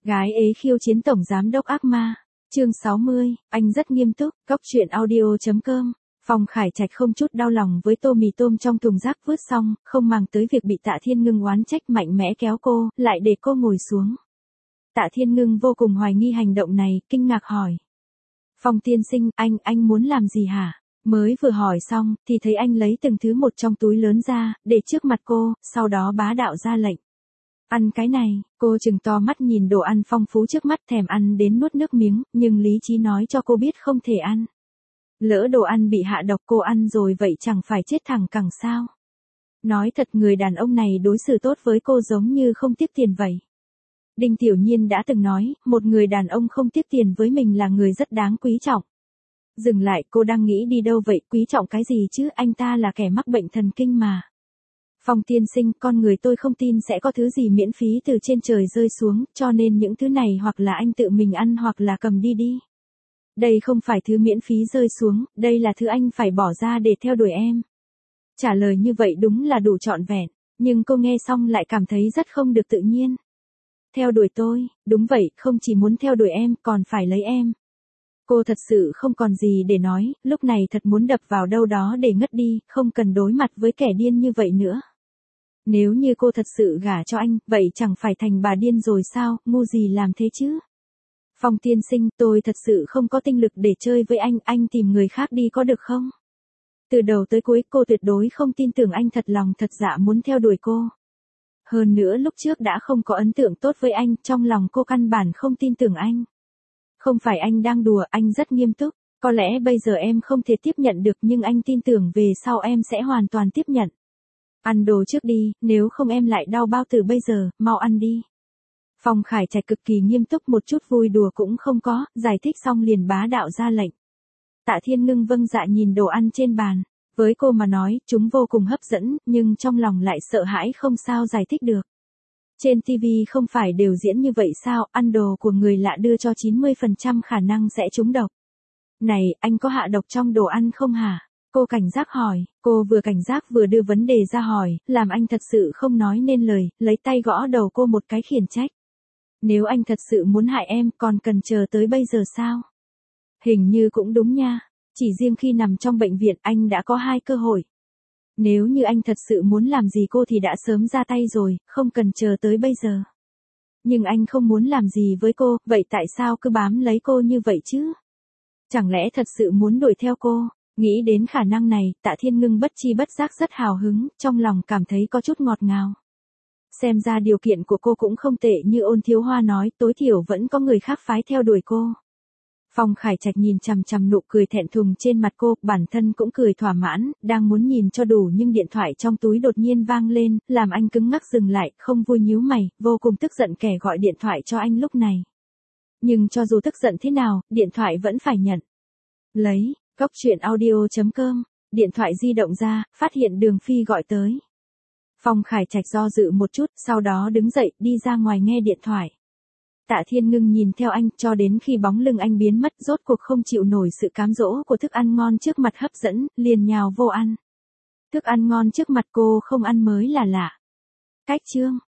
Gái ế khiêu chiến tổng giám đốc ác ma. Chương 60, anh rất nghiêm túc. Cốc truyện audio.com. Phong Khải Trạch không chút đau lòng với tô mì tôm trong thùng rác vứt xong, không màng tới việc bị Tạ Thiên Ngưng oán trách, mạnh mẽ kéo cô, lại để cô ngồi xuống. Tạ Thiên Ngưng vô cùng hoài nghi hành động này, kinh ngạc hỏi. Phong tiên sinh, anh muốn làm gì hả? Mới vừa hỏi xong, thì thấy anh lấy từng thứ một trong túi lớn ra, để trước mặt cô, sau đó bá đạo ra lệnh. Ăn cái này, cô trừng to mắt nhìn đồ ăn phong phú trước mắt, thèm ăn đến nuốt nước miếng, nhưng lý trí nói cho cô biết không thể ăn. Lỡ đồ ăn bị hạ độc cô ăn rồi vậy chẳng phải chết thẳng cẳng sao? Nói thật người đàn ông này đối xử tốt với cô giống như không tiếc tiền vậy. Đinh Tiểu Nhiên đã từng nói, một người đàn ông không tiếc tiền với mình là người rất đáng quý trọng. Dừng lại, cô đang nghĩ đi đâu vậy, quý trọng cái gì chứ, anh ta là kẻ mắc bệnh thần kinh mà. Phong tiên sinh, con người tôi không tin sẽ có thứ gì miễn phí từ trên trời rơi xuống, cho nên những thứ này hoặc là anh tự mình ăn hoặc là cầm đi đi. Đây không phải thứ miễn phí rơi xuống, đây là thứ anh phải bỏ ra để theo đuổi em. Trả lời như vậy đúng là đủ trọn vẹn, nhưng cô nghe xong lại cảm thấy rất không được tự nhiên. Theo đuổi tôi, đúng vậy, không chỉ muốn theo đuổi em, còn phải lấy em. Cô thật sự không còn gì để nói, lúc này thật muốn đập vào đâu đó để ngất đi, không cần đối mặt với kẻ điên như vậy nữa. Nếu như cô thật sự gả cho anh, vậy chẳng phải thành bà điên rồi sao, ngu gì làm thế chứ? Phong tiên sinh, tôi thật sự không có tinh lực để chơi với anh tìm người khác đi có được không? Từ đầu tới cuối cô tuyệt đối không tin tưởng anh thật lòng thật dạ muốn theo đuổi cô. Hơn nữa lúc trước đã không có ấn tượng tốt với anh, trong lòng cô căn bản không tin tưởng anh. Không phải anh đang đùa, anh rất nghiêm túc. Có lẽ bây giờ em không thể tiếp nhận được nhưng anh tin tưởng về sau em sẽ hoàn toàn tiếp nhận. Ăn đồ trước đi, nếu không em lại đau bao tử bây giờ, mau ăn đi. Phong Khải Trạch cực kỳ nghiêm túc, một chút vui đùa cũng không có, giải thích xong liền bá đạo ra lệnh. Tạ Thiên Ngưng vâng dạ nhìn đồ ăn trên bàn. Với cô mà nói, chúng vô cùng hấp dẫn, nhưng trong lòng lại sợ hãi không sao giải thích được. Trên TV không phải đều diễn như vậy sao, ăn đồ của người lạ đưa cho 90% khả năng sẽ trúng độc. Này, anh có hạ độc trong đồ ăn không hả? Cô cảnh giác hỏi, cô vừa cảnh giác vừa đưa vấn đề ra hỏi, làm anh thật sự không nói nên lời, lấy tay gõ đầu cô một cái khiển trách. Nếu anh thật sự muốn hại em, còn cần chờ tới bây giờ sao? Hình như cũng đúng nha, chỉ riêng khi nằm trong bệnh viện anh đã có 2 cơ hội. Nếu như anh thật sự muốn làm gì cô thì đã sớm ra tay rồi, không cần chờ tới bây giờ. Nhưng anh không muốn làm gì với cô, vậy tại sao cứ bám lấy cô như vậy chứ? Chẳng lẽ thật sự muốn đuổi theo cô? Nghĩ đến khả năng này, Tạ Thiên Ngưng bất chi bất giác rất hào hứng, trong lòng cảm thấy có chút ngọt ngào. Xem ra điều kiện của cô cũng không tệ như Ôn Thiếu Hoa nói, tối thiểu vẫn có người khác phái theo đuổi cô. Phong Khải Trạch nhìn chằm chằm nụ cười thẹn thùng trên mặt cô, bản thân cũng cười thỏa mãn, đang muốn nhìn cho đủ nhưng điện thoại trong túi đột nhiên vang lên, làm anh cứng ngắc dừng lại, không vui nhíu mày, vô cùng tức giận kẻ gọi điện thoại cho anh lúc này. Nhưng cho dù tức giận thế nào, điện thoại vẫn phải nhận. Lấy, cốc truyện audio.com, điện thoại di động ra, phát hiện Đường Phi gọi tới. Phong Khải Trạch do dự một chút, sau đó đứng dậy, đi ra ngoài nghe điện thoại. Tạ Thiên Ngưng nhìn theo anh, cho đến khi bóng lưng anh biến mất, rốt cuộc không chịu nổi sự cám dỗ của thức ăn ngon trước mặt hấp dẫn, liền nhào vô ăn. Thức ăn ngon trước mặt cô không ăn mới là lạ. Cách chương